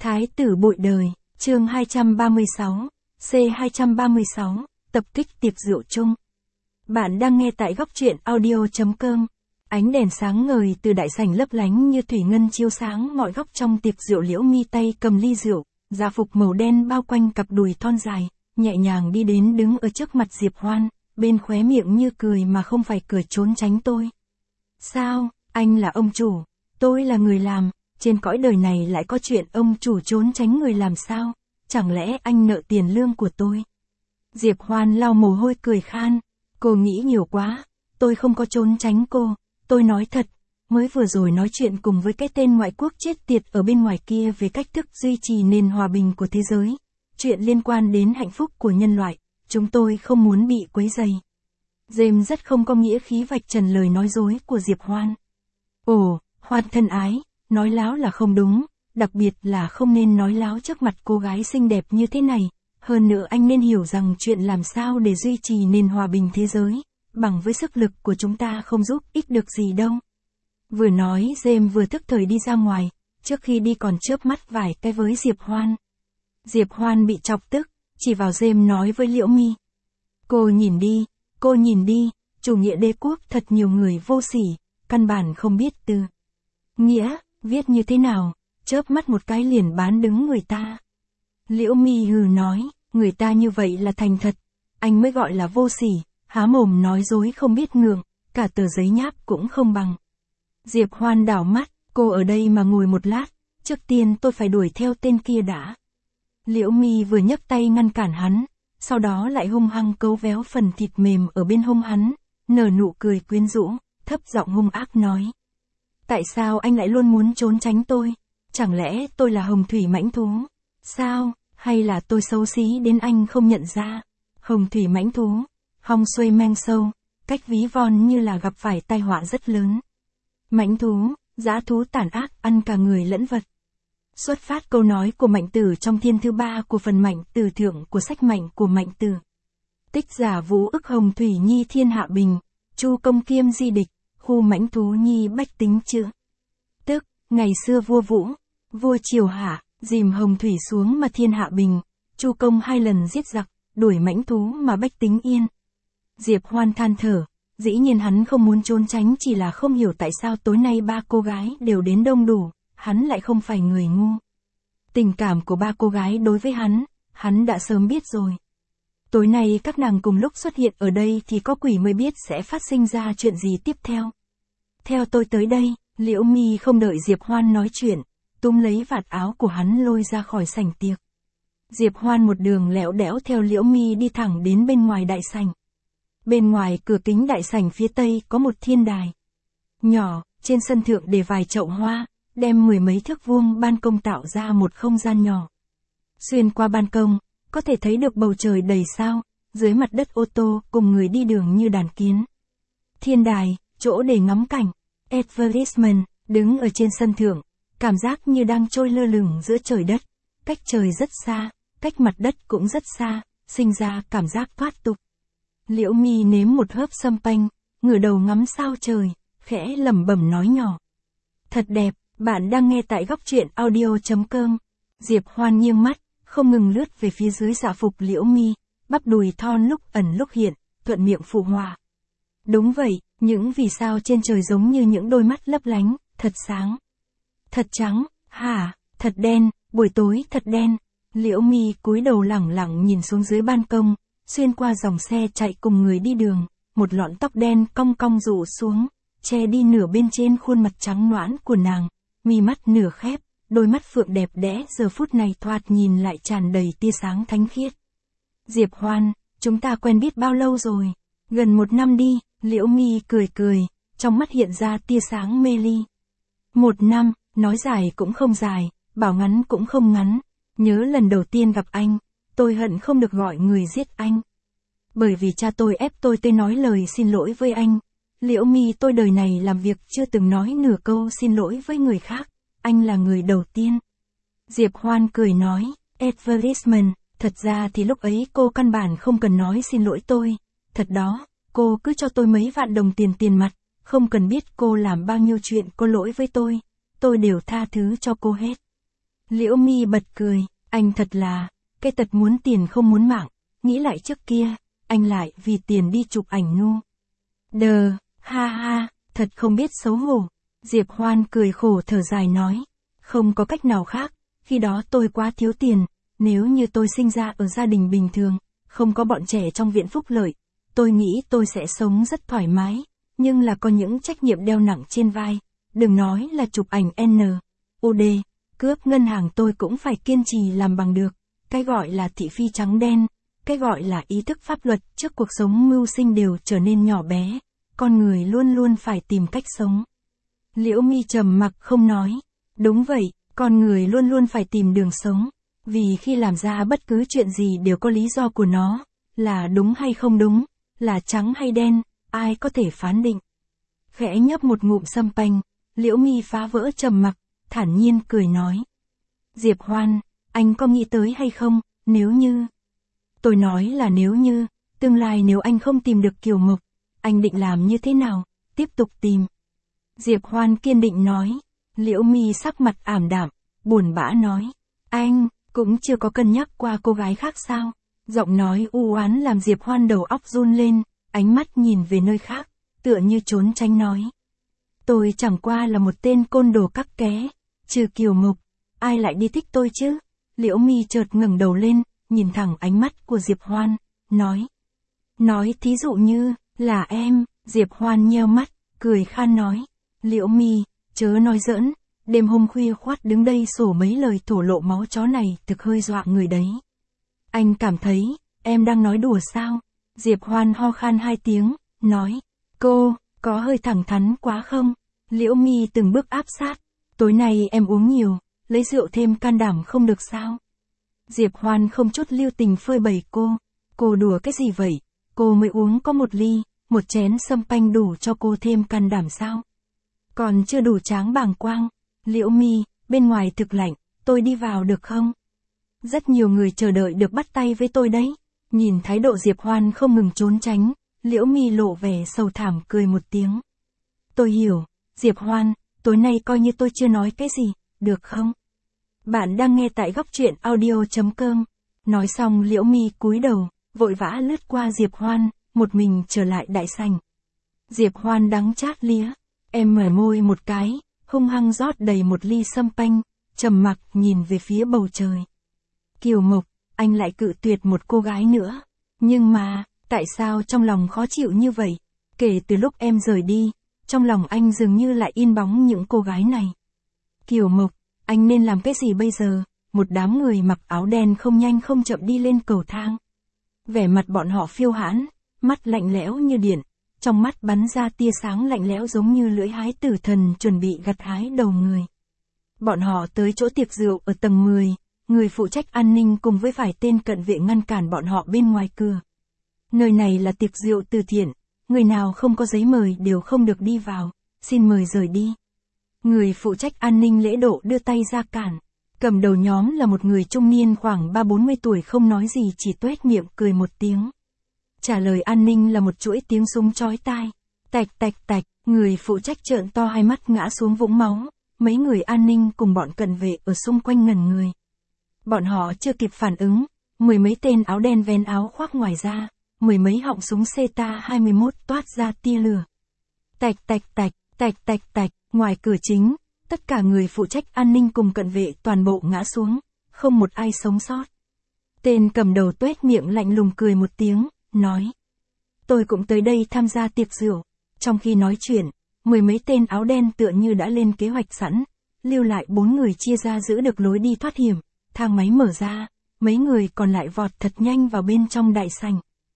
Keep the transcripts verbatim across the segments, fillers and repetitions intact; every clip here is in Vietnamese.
Thái tử bội đời, chương hai trăm ba mươi sáu, C hai trăm ba mươi sáu, tập kích tiệc rượu chung. Bạn đang nghe tại góc truyện audio chấm com. Ánh đèn sáng ngời từ đại sảnh lấp lánh như thủy ngân chiếu sáng mọi góc trong tiệc rượu. Liễu Mi tay cầm ly rượu, dạ phục màu đen bao quanh cặp đùi thon dài, nhẹ nhàng đi đến đứng ở trước mặt Diệp Hoan, bên khóe miệng như cười mà không phải cười trốn tránh tôi. Sao, anh là ông chủ, tôi là người làm, trên cõi đời này lại có chuyện ông chủ trốn tránh người làm sao? Chẳng lẽ anh nợ tiền lương của tôi? Diệp Hoan lau mồ hôi cười khan, cô nghĩ nhiều quá, tôi không có trốn tránh cô, tôi nói thật, mới vừa rồi nói chuyện cùng với cái tên ngoại quốc chết tiệt ở bên ngoài kia về cách thức duy trì nền hòa bình của thế giới, chuyện liên quan đến hạnh phúc của nhân loại, chúng tôi không muốn bị quấy rầy. James rất không có nghĩa khí vạch trần lời nói dối của Diệp Hoan. Ồ, Hoan thân ái, nói láo là không đúng, đặc biệt là không nên nói láo trước mặt cô gái xinh đẹp như thế này. Hơn nữa anh nên hiểu rằng chuyện làm sao để duy trì nền hòa bình thế giới, bằng với sức lực của chúng ta không giúp ích được gì đâu. Vừa nói James vừa tức thời đi ra ngoài, trước khi đi còn chớp mắt vài cái với Diệp Hoan. Diệp Hoan bị chọc tức, chỉ vào James nói với Liễu Mi. Cô nhìn đi, cô nhìn đi, chủ nghĩa đế quốc thật nhiều người vô sỉ, căn bản không biết từ nghĩa, viết như thế nào, chớp mắt một cái liền bán đứng người ta. Liễu Mi hừ nói, người ta như vậy là thành thật, anh mới gọi là vô sỉ, há mồm nói dối không biết ngượng, cả tờ giấy nháp cũng không bằng. Diệp Hoan đảo mắt, cô ở đây mà ngồi một lát, trước tiên tôi phải đuổi theo tên kia đã. Liễu Mi vừa nhấc tay ngăn cản hắn, sau đó lại hung hăng cấu véo phần thịt mềm ở bên hông hắn, nở nụ cười quyến rũ, thấp giọng hung ác nói. Tại sao anh lại luôn muốn trốn tránh tôi? Chẳng lẽ tôi là hồng thủy mãnh thú? Sao? Hay là tôi xấu xí đến anh không nhận ra? Hồng thủy mãnh thú, hong xuôi mang sâu, cách ví von như là gặp phải tai họa rất lớn. Mãnh thú, dã thú tàn ác ăn cả người lẫn vật. Xuất phát câu nói của Mạnh Tử trong thiên thứ ba của phần Mạnh Tử thượng của sách Mạnh của Mạnh Tử. Tích giả vũ ức hồng thủy nhi thiên hạ bình, chu công kiêm di địch, khu mãnh thú nhi bách tính chữ. Tức, ngày xưa vua Vũ, vua Triều Hạ, dìm hồng thủy xuống mà thiên hạ bình, chu công hai lần giết giặc, đuổi mãnh thú mà bách tính yên. Diệp Hoan than thở, dĩ nhiên hắn không muốn trốn tránh, chỉ là không hiểu tại sao tối nay ba cô gái đều đến đông đủ, hắn lại không phải người ngu. Tình cảm của ba cô gái đối với hắn, hắn đã sớm biết rồi. Tối nay các nàng cùng lúc xuất hiện ở đây thì có quỷ mới biết sẽ phát sinh ra chuyện gì tiếp theo. Theo tôi tới đây, Liễu Mi không đợi Diệp Hoan nói chuyện, túm lấy vạt áo của hắn lôi ra khỏi sảnh tiệc. Diệp Hoan một đường lẽo đẽo theo Liễu Mi đi thẳng đến bên ngoài đại sảnh. Bên ngoài cửa kính đại sảnh phía tây có một thiên đài nhỏ, trên sân thượng để vài chậu hoa, đem mười mấy thước vuông ban công tạo ra một không gian nhỏ. Xuyên qua ban công, có thể thấy được bầu trời đầy sao, dưới mặt đất ô tô cùng người đi đường như đàn kiến. Thiên đài, chỗ để ngắm cảnh. Advertisement, đứng ở trên sân thượng, cảm giác như đang trôi lơ lửng giữa trời đất, cách trời rất xa, cách mặt đất cũng rất xa, sinh ra cảm giác thoát tục. Liễu Mi nếm một hớp sâm panh, ngửa đầu ngắm sao trời, khẽ lẩm bẩm nói nhỏ. Thật đẹp, bạn đang nghe tại góc truyện audio chấm com. Diệp Hoan nghiêng mắt, không ngừng lướt về phía dưới dạ phục Liễu Mi, bắp đùi thon lúc ẩn lúc hiện, thuận miệng phụ họa. Đúng vậy, những vì sao trên trời giống như những đôi mắt lấp lánh, thật sáng. Thật trắng, hả, thật đen, buổi tối thật đen. Liễu Mi cúi đầu lẳng lặng nhìn xuống dưới ban công, xuyên qua dòng xe chạy cùng người đi đường, một lọn tóc đen cong cong rủ xuống, che đi nửa bên trên khuôn mặt trắng nõn của nàng, mi mắt nửa khép, đôi mắt phượng đẹp đẽ giờ phút này thoạt nhìn lại tràn đầy tia sáng thánh khiết. Diệp Hoan, chúng ta quen biết bao lâu rồi? Gần một năm đi. Liễu Mi cười cười, trong mắt hiện ra tia sáng mê ly. Một năm, nói dài cũng không dài, bảo ngắn cũng không ngắn. Nhớ lần đầu tiên gặp anh, tôi hận không được gọi người giết anh. Bởi vì cha tôi ép tôi tới nói lời xin lỗi với anh. Liễu Mi, tôi đời này làm việc chưa từng nói nửa câu xin lỗi với người khác, anh là người đầu tiên. Diệp Hoan cười nói, advertisement, thật ra thì lúc ấy cô căn bản không cần nói xin lỗi tôi, thật đó. Cô cứ cho tôi mấy vạn đồng tiền tiền mặt, không cần biết cô làm bao nhiêu chuyện có lỗi với tôi, tôi đều tha thứ cho cô hết. Liễu Mi bật cười, anh thật là, cái tật muốn tiền không muốn mạng, nghĩ lại trước kia, anh lại vì tiền đi chụp ảnh nu. Đờ, ha ha, thật không biết xấu hổ. Diệp Hoan cười khổ thở dài nói, không có cách nào khác, khi đó tôi quá thiếu tiền, nếu như tôi sinh ra ở gia đình bình thường, không có bọn trẻ trong viện phúc lợi, tôi nghĩ tôi sẽ sống rất thoải mái, nhưng là có những trách nhiệm đeo nặng trên vai, đừng nói là chụp ảnh N, O D, cướp ngân hàng tôi cũng phải kiên trì làm bằng được, cái gọi là thị phi trắng đen, cái gọi là ý thức pháp luật trước cuộc sống mưu sinh đều trở nên nhỏ bé, con người luôn luôn phải tìm cách sống. Liễu Mi trầm mặc không nói, đúng vậy, con người luôn luôn phải tìm đường sống, vì khi làm ra bất cứ chuyện gì đều có lý do của nó, là đúng hay không đúng, là trắng hay đen, ai có thể phán định. Khẽ nhấp một ngụm sâm panh, Liễu Mi phá vỡ trầm mặc, thản nhiên cười nói. Diệp Hoan, anh có nghĩ tới hay không, nếu như... Tôi nói là nếu như, tương lai nếu anh không tìm được Kiều Mộc, anh định làm như thế nào, tiếp tục tìm. Diệp Hoan kiên định nói, Liễu Mi sắc mặt ảm đạm, buồn bã nói, anh, cũng chưa có cân nhắc qua cô gái khác sao? Giọng nói u oán làm Diệp Hoan đầu óc run lên, ánh mắt nhìn về nơi khác, tựa như trốn tránh nói. Tôi chẳng qua là một tên côn đồ cắc ké, trừ Kiều Mộc, ai lại đi thích tôi chứ? Liễu Mi chợt ngẩng đầu lên, nhìn thẳng ánh mắt của Diệp Hoan, nói. Nói thí dụ như, là em, Diệp Hoan nheo mắt, cười khan nói. Liễu Mi, chớ nói giỡn, đêm hôm khuya khoắt đứng đây sổ mấy lời thổ lộ máu chó này thực hơi dọa người đấy. Anh cảm thấy, em đang nói đùa sao? Diệp Hoan ho khan hai tiếng, nói. Cô, có hơi thẳng thắn quá không? Liễu Mi từng bước áp sát. Tối nay em uống nhiều, lấy rượu thêm can đảm không được sao? Diệp Hoan không chút lưu tình phơi bày cô. Cô đùa cái gì vậy? Cô mới uống có một ly, một chén sâm panh đủ cho cô thêm can đảm sao? Còn chưa đủ tráng bàng quang. Liễu Mi, bên ngoài thực lạnh, tôi đi vào được không? Rất nhiều người chờ đợi được bắt tay với tôi đấy. Nhìn thái độ Diệp Hoan không ngừng trốn tránh, Liễu Mi lộ vẻ sầu thảm cười một tiếng. Tôi hiểu, Diệp Hoan, tối nay coi như tôi chưa nói cái gì, được không? Bạn đang nghe tại góc truyện audio chấm com. Nói xong Liễu Mi cúi đầu, vội vã lướt qua Diệp Hoan, một mình trở lại đại sảnh. Diệp Hoan đắng chát lía, em mở môi một cái, hung hăng rót đầy một ly sâm panh, trầm mặc nhìn về phía bầu trời. Kiều Mộc, anh lại cự tuyệt một cô gái nữa. Nhưng mà, tại sao trong lòng khó chịu như vậy? Kể từ lúc em rời đi, trong lòng anh dường như lại in bóng những cô gái này. Kiều Mộc, anh nên làm cái gì bây giờ? Một đám người mặc áo đen không nhanh không chậm đi lên cầu thang. Vẻ mặt bọn họ phiêu hãn, mắt lạnh lẽo như điện, trong mắt bắn ra tia sáng lạnh lẽo giống như lưỡi hái tử thần chuẩn bị gặt hái đầu người. Bọn họ tới chỗ tiệc rượu ở tầng mười, người phụ trách an ninh cùng với vài tên cận vệ ngăn cản bọn họ bên ngoài cửa. Nơi này là tiệc rượu từ thiện, người nào không có giấy mời đều không được đi vào, xin mời rời đi. Người phụ trách an ninh lễ độ đưa tay ra cản. Cầm đầu nhóm là một người trung niên khoảng ba bốn mươi tuổi không nói gì chỉ tuét miệng cười một tiếng. Trả lời an ninh là một chuỗi tiếng súng chói tai. Tạch tạch tạch, người phụ trách trợn to hai mắt ngã xuống vũng máu, mấy người an ninh cùng bọn cận vệ ở xung quanh ngẩn người. Bọn họ chưa kịp phản ứng, mười mấy tên áo đen vén áo khoác ngoài ra, mười mấy họng súng xê ta hai mươi mốt toát ra tia lửa. Tạch tạch tạch, tạch tạch tạch, ngoài cửa chính, tất cả người phụ trách an ninh cùng cận vệ toàn bộ ngã xuống, không một ai sống sót. Tên cầm đầu tuét miệng lạnh lùng cười một tiếng, nói. Tôi cũng tới đây tham gia tiệc rượu. Trong khi nói chuyện, mười mấy tên áo đen tựa như đã lên kế hoạch sẵn, lưu lại bốn người chia ra giữ được lối đi thoát hiểm, thang máy mở ra, mấy người còn lại vọt thật nhanh vào bên trong đại sảnh.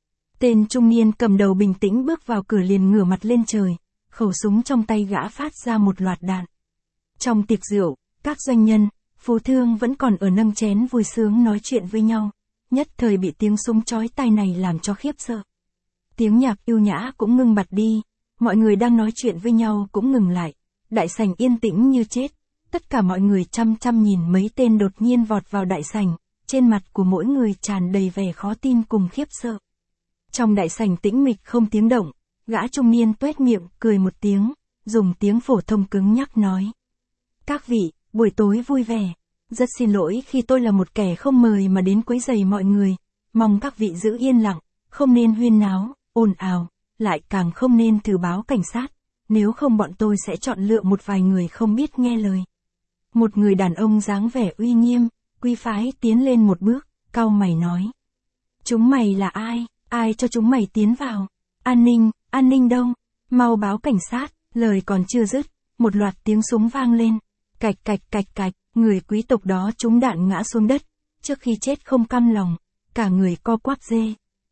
Tên trung niên cầm đầu bình tĩnh bước vào cửa liền ngửa mặt lên trời, khẩu súng trong tay gã phát ra một loạt đạn. Trong tiệc rượu, các doanh nhân, phú thương vẫn còn ở nâng chén vui sướng nói chuyện với nhau, nhất thời bị tiếng súng chói tai này làm cho khiếp sợ. Tiếng nhạc yêu nhã cũng ngưng bặt đi, mọi người đang nói chuyện với nhau cũng ngừng lại, đại sảnh yên tĩnh như chết, tất cả mọi người chăm chăm nhìn mấy tên đột nhiên vọt vào đại sảnh, trên mặt của mỗi người tràn đầy vẻ khó tin cùng khiếp sợ. Trong đại sảnh tĩnh mịch không tiếng động, gã trung niên tuét miệng cười một tiếng, dùng tiếng phổ thông cứng nhắc nói. Các vị, buổi tối vui vẻ, Rất xin lỗi khi tôi là một kẻ không mời mà đến quấy rầy mọi người, mong các vị giữ yên lặng, không nên huyên náo, ồn ào, lại càng không nên thử báo cảnh sát, nếu không bọn tôi sẽ chọn lựa một vài người không biết nghe lời. Một người đàn ông dáng vẻ uy nghiêm, quý phái tiến lên một bước, cau mày nói. Chúng mày là ai, ai cho chúng mày tiến vào? An ninh, an ninh đâu? Mau báo cảnh sát, lời còn chưa dứt, một loạt tiếng súng vang lên, cạch cạch cạch cạch, người quý tộc đó trúng đạn ngã xuống đất, trước khi chết không cam lòng, cả người co quắp dê.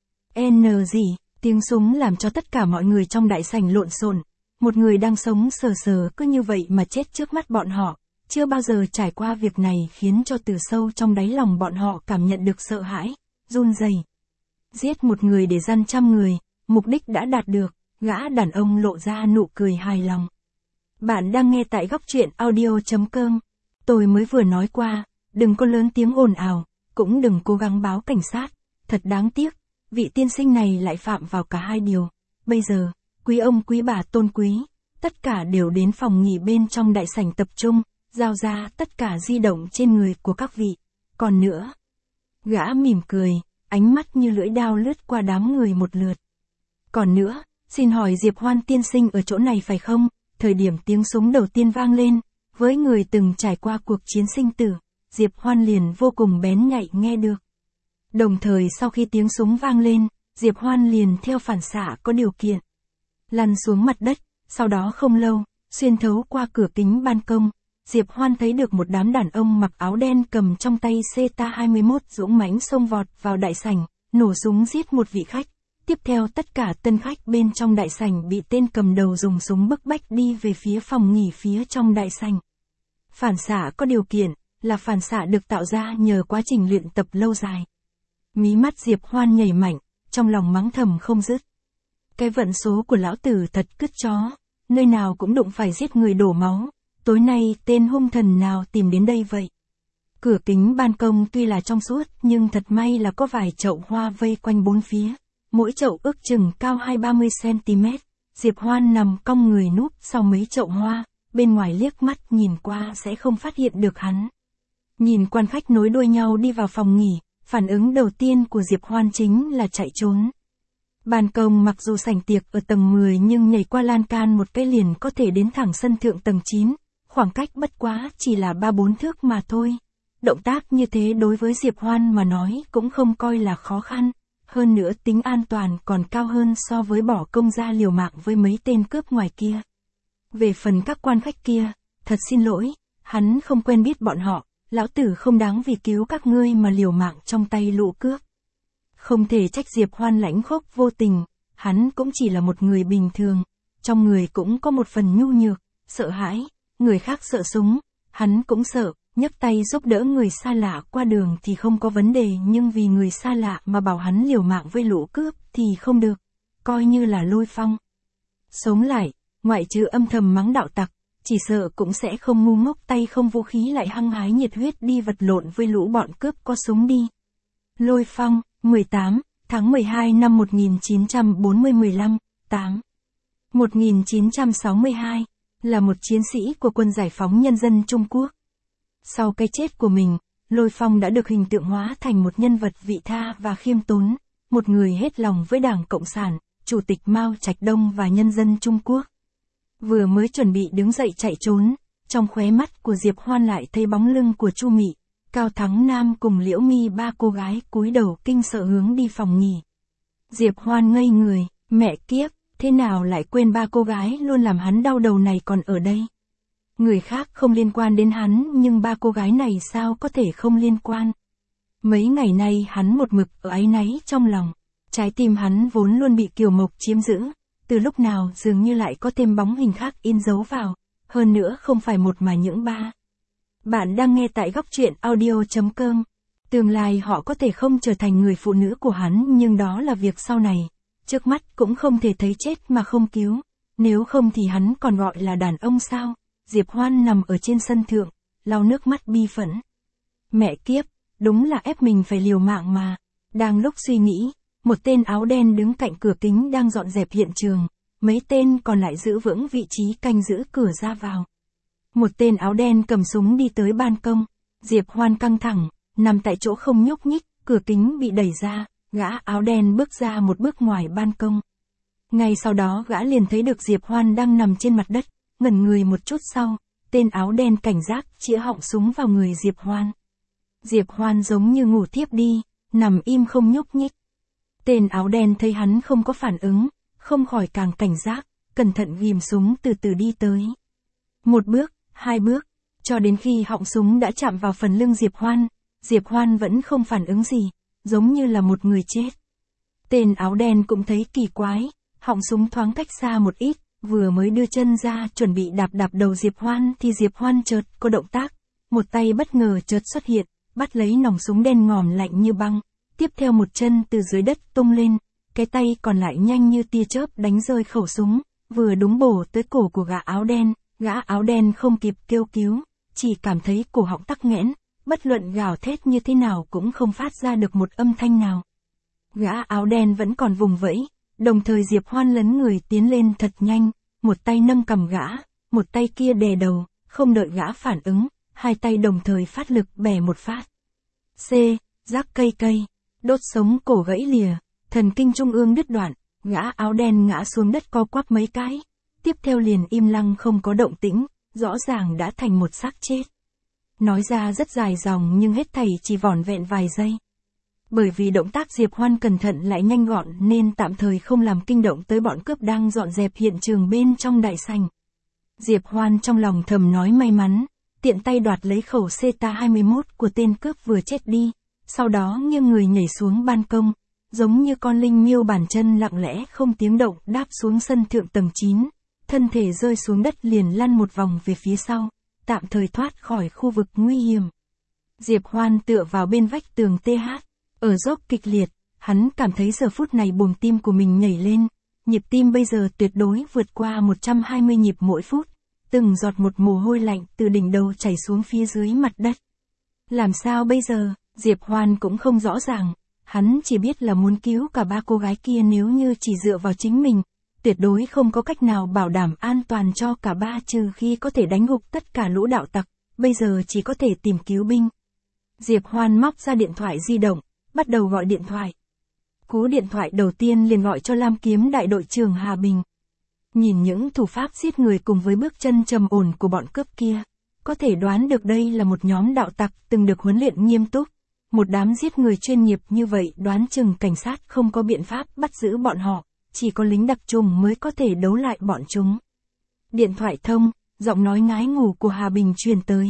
N gì, tiếng súng làm cho tất cả mọi người trong đại sảnh lộn xộn, một người đang sống sờ sờ cứ như vậy mà chết trước mắt bọn họ, chưa bao giờ trải qua việc này khiến cho từ sâu trong đáy lòng bọn họ cảm nhận được sợ hãi, run rẩy. Giết một người để dăn trăm người, mục đích đã đạt được, gã đàn ông lộ ra nụ cười hài lòng. Bạn đang nghe tại góc truyện audio chấm com. Tôi mới vừa nói qua, đừng có lớn tiếng ồn ào, cũng đừng cố gắng báo cảnh sát, thật đáng tiếc, vị tiên sinh này lại phạm vào cả hai điều. Bây giờ, quý ông quý bà tôn quý, tất cả đều đến phòng nghỉ bên trong đại sảnh tập trung, giao ra tất cả di động trên người của các vị. Còn nữa, gã mỉm cười, ánh mắt như lưỡi dao lướt qua đám người một lượt. Còn nữa, xin hỏi Diệp Hoan tiên sinh ở chỗ này phải không? Thời điểm tiếng súng đầu tiên vang lên, với người từng trải qua cuộc chiến sinh tử, Diệp Hoan liền vô cùng bén nhạy nghe được. Đồng thời sau khi tiếng súng vang lên, Diệp Hoan liền theo phản xạ có điều kiện lăn xuống mặt đất, sau đó không lâu, xuyên thấu qua cửa kính ban công, Diệp Hoan thấy được một đám đàn ông mặc áo đen cầm trong tay C T hai mươi mốt dũng mãnh xông vọt vào đại sảnh, nổ súng giết một vị khách. Tiếp theo tất cả tân khách bên trong đại sảnh bị tên cầm đầu dùng súng bức bách đi về phía phòng nghỉ phía trong đại sảnh. Phản xạ có điều kiện, là phản xạ được tạo ra nhờ quá trình luyện tập lâu dài. Mí mắt Diệp Hoan nhảy mạnh, trong lòng mắng thầm không dứt. Cái vận số của lão tử thật cứt chó, nơi nào cũng đụng phải giết người đổ máu, tối nay tên hung thần nào tìm đến đây vậy? Cửa kính ban công tuy là trong suốt nhưng thật may là có vài chậu hoa vây quanh bốn phía. Mỗi chậu ước chừng cao hai ba mươi xăng ti mét, Diệp Hoan nằm cong người núp sau mấy chậu hoa, bên ngoài liếc mắt nhìn qua sẽ không phát hiện được hắn. Nhìn quan khách nối đuôi nhau đi vào phòng nghỉ, phản ứng đầu tiên của Diệp Hoan chính là chạy trốn. Ban công mặc dù sảnh tiệc ở tầng mười nhưng nhảy qua lan can một cái liền có thể đến thẳng sân thượng tầng chín, khoảng cách bất quá chỉ là ba bốn thước mà thôi. Động tác như thế đối với Diệp Hoan mà nói cũng không coi là khó khăn. Hơn nữa tính an toàn còn cao hơn so với bỏ công ra liều mạng với mấy tên cướp ngoài kia. Về phần các quan khách kia, thật xin lỗi, hắn không quen biết bọn họ, lão tử không đáng vì cứu các ngươi mà liều mạng trong tay lũ cướp. Không thể trách Diệp Hoan lãnh khốc vô tình, hắn cũng chỉ là một người bình thường, trong người cũng có một phần nhu nhược, sợ hãi, người khác sợ súng, hắn cũng sợ. Nhấc tay giúp đỡ người xa lạ qua đường thì không có vấn đề nhưng vì người xa lạ mà bảo hắn liều mạng với lũ cướp thì không được, coi như là Lôi Phong. Sống lại, ngoại trừ âm thầm mắng đạo tặc, chỉ sợ cũng sẽ không ngu ngốc tay không vũ khí lại hăng hái nhiệt huyết đi vật lộn với lũ bọn cướp có súng đi. Lôi Phong, mười tám, tháng mười hai năm một nghìn chín trăm bốn mươi mười lăm, tám. một nghìn chín trăm sáu mươi hai, là một chiến sĩ của quân giải phóng nhân dân Trung Quốc. Sau cái chết của mình, Lôi Phong đã được hình tượng hóa thành một nhân vật vị tha và khiêm tốn, một người hết lòng với Đảng Cộng sản, Chủ tịch Mao Trạch Đông và nhân dân Trung Quốc. Vừa mới chuẩn bị đứng dậy chạy trốn, trong khóe mắt của Diệp Hoan lại thấy bóng lưng của Chu Mị, Cao Thắng Nam cùng Liễu Mi ba cô gái cúi đầu kinh sợ hướng đi phòng nghỉ. Diệp Hoan ngây người, mẹ kiếp, thế nào lại quên ba cô gái luôn làm hắn đau đầu này còn ở đây? Người khác không liên quan đến hắn nhưng ba cô gái này sao có thể không liên quan. Mấy ngày nay hắn một mực ở áy náy trong lòng, trái tim hắn vốn luôn bị Kiều Mộc chiếm giữ, từ lúc nào dường như lại có thêm bóng hình khác in dấu vào, hơn nữa không phải một mà những ba. Bạn đang nghe tại góc truyện audio chấm com. Tương lai họ có thể không trở thành người phụ nữ của hắn nhưng đó là việc sau này, trước mắt cũng không thể thấy chết mà không cứu, nếu không thì hắn còn gọi là đàn ông sao? Diệp Hoan nằm ở trên sân thượng, lau nước mắt bi phẫn. Mẹ kiếp, đúng là ép mình phải liều mạng mà. Đang lúc suy nghĩ, một tên áo đen đứng cạnh cửa kính đang dọn dẹp hiện trường, mấy tên còn lại giữ vững vị trí canh giữ cửa ra vào. Một tên áo đen cầm súng đi tới ban công, Diệp Hoan căng thẳng, nằm tại chỗ không nhúc nhích, cửa kính bị đẩy ra, gã áo đen bước ra một bước ngoài ban công. Ngay sau đó gã liền thấy được Diệp Hoan đang nằm trên mặt đất, ngẩn người một chút sau, tên áo đen cảnh giác chĩa họng súng vào người Diệp Hoan. Diệp Hoan giống như ngủ thiếp đi, nằm im không nhúc nhích. Tên áo đen thấy hắn không có phản ứng, không khỏi càng cảnh giác, cẩn thận ghim súng từ từ đi tới. Một bước, hai bước, cho đến khi họng súng đã chạm vào phần lưng Diệp Hoan, Diệp Hoan vẫn không phản ứng gì, giống như là một người chết. Tên áo đen cũng thấy kỳ quái, họng súng thoáng cách xa một ít, vừa mới đưa chân ra chuẩn bị đạp đạp đầu Diệp Hoan thì Diệp Hoan chợt có động tác, một tay bất ngờ chợt xuất hiện, bắt lấy nòng súng đen ngòm lạnh như băng, tiếp theo một chân từ dưới đất tung lên, cái tay còn lại nhanh như tia chớp đánh rơi khẩu súng, vừa đúng bổ tới cổ của gã áo đen, gã áo đen không kịp kêu cứu, chỉ cảm thấy cổ họng tắc nghẽn, bất luận gào thét như thế nào cũng không phát ra được một âm thanh nào. Gã áo đen vẫn còn vùng vẫy, đồng thời Diệp Hoan lấn người tiến lên thật nhanh, một tay nâng cầm gã, một tay kia đè đầu, không đợi gã phản ứng, hai tay đồng thời phát lực bẻ một phát. C, rác cây cây, đốt sống cổ gãy lìa, thần kinh trung ương đứt đoạn, gã áo đen ngã xuống đất co quắp mấy cái, tiếp theo liền im lặng không có động tĩnh, rõ ràng đã thành một xác chết. Nói ra rất dài dòng nhưng hết thảy chỉ vỏn vẹn vài giây. Bởi vì động tác Diệp Hoan cẩn thận lại nhanh gọn nên tạm thời không làm kinh động tới bọn cướp đang dọn dẹp hiện trường bên trong đại sảnh. Diệp Hoan trong lòng thầm nói may mắn, tiện tay đoạt lấy khẩu C T hai mươi mốt của tên cướp vừa chết đi, sau đó nghiêng người nhảy xuống ban công, giống như con linh miêu bàn chân lặng lẽ không tiếng động đáp xuống sân thượng tầng chín, thân thể rơi xuống đất liền lăn một vòng về phía sau, tạm thời thoát khỏi khu vực nguy hiểm. Diệp Hoan tựa vào bên vách tường T H, ở dốc kịch liệt, hắn cảm thấy giờ phút này buồng tim của mình nhảy lên, nhịp tim bây giờ tuyệt đối vượt qua một trăm hai mươi nhịp mỗi phút, từng giọt một mồ hôi lạnh từ đỉnh đầu chảy xuống phía dưới mặt đất. Làm sao bây giờ, Diệp Hoan cũng không rõ ràng, hắn chỉ biết là muốn cứu cả ba cô gái kia nếu như chỉ dựa vào chính mình, tuyệt đối không có cách nào bảo đảm an toàn cho cả ba trừ khi có thể đánh gục tất cả lũ đạo tặc, bây giờ chỉ có thể tìm cứu binh. Diệp Hoan móc ra điện thoại di động, bắt đầu gọi điện thoại. Cú điện thoại đầu tiên liền gọi cho Lam Kiếm đại đội trưởng Hà Bình. Nhìn những thủ pháp giết người cùng với bước chân trầm ổn của bọn cướp kia, có thể đoán được đây là một nhóm đạo tặc từng được huấn luyện nghiêm túc. Một đám giết người chuyên nghiệp như vậy đoán chừng cảnh sát không có biện pháp bắt giữ bọn họ, chỉ có lính đặc trùng mới có thể đấu lại bọn chúng. Điện thoại thông, giọng nói ngái ngủ của Hà Bình truyền tới.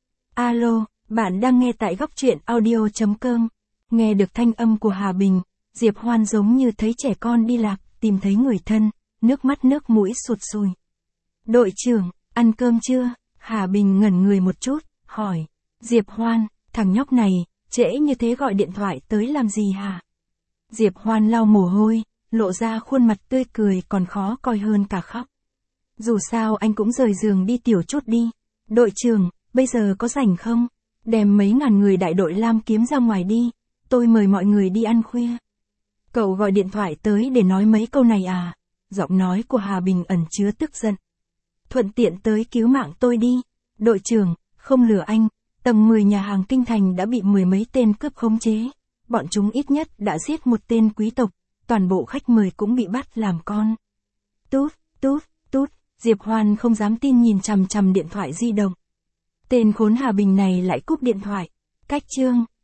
Alo, bạn đang nghe tại góc truyện audio chấm com. Nghe được thanh âm của Hà Bình, Diệp Hoan giống như thấy trẻ con đi lạc, tìm thấy người thân, nước mắt nước mũi sụt sùi. Đội trưởng, ăn cơm chưa? Hà Bình ngẩn người một chút, hỏi. Diệp Hoan, thằng nhóc này, trễ như thế gọi điện thoại tới làm gì hả? Diệp Hoan lau mồ hôi, lộ ra khuôn mặt tươi cười còn khó coi hơn cả khóc. Dù sao anh cũng rời giường đi tiểu chút đi. Đội trưởng, bây giờ có rảnh không? Đem mấy ngàn người đại đội Lam Kiếm ra ngoài đi, tôi mời mọi người đi ăn khuya. Cậu gọi điện thoại tới để nói mấy câu này à? Giọng nói của Hà Bình ẩn chứa tức giận. Thuận tiện tới cứu mạng tôi đi. Đội trưởng, không lừa anh, tầng mười nhà hàng Kinh Thành đã bị mười mấy tên cướp khống chế. Bọn chúng ít nhất đã giết một tên quý tộc, toàn bộ khách mời cũng bị bắt làm con. Tút, tút, tút, Diệp Hoan không dám tin nhìn chằm chằm điện thoại di động. Tên khốn Hà Bình này lại cúp điện thoại. Cách chương.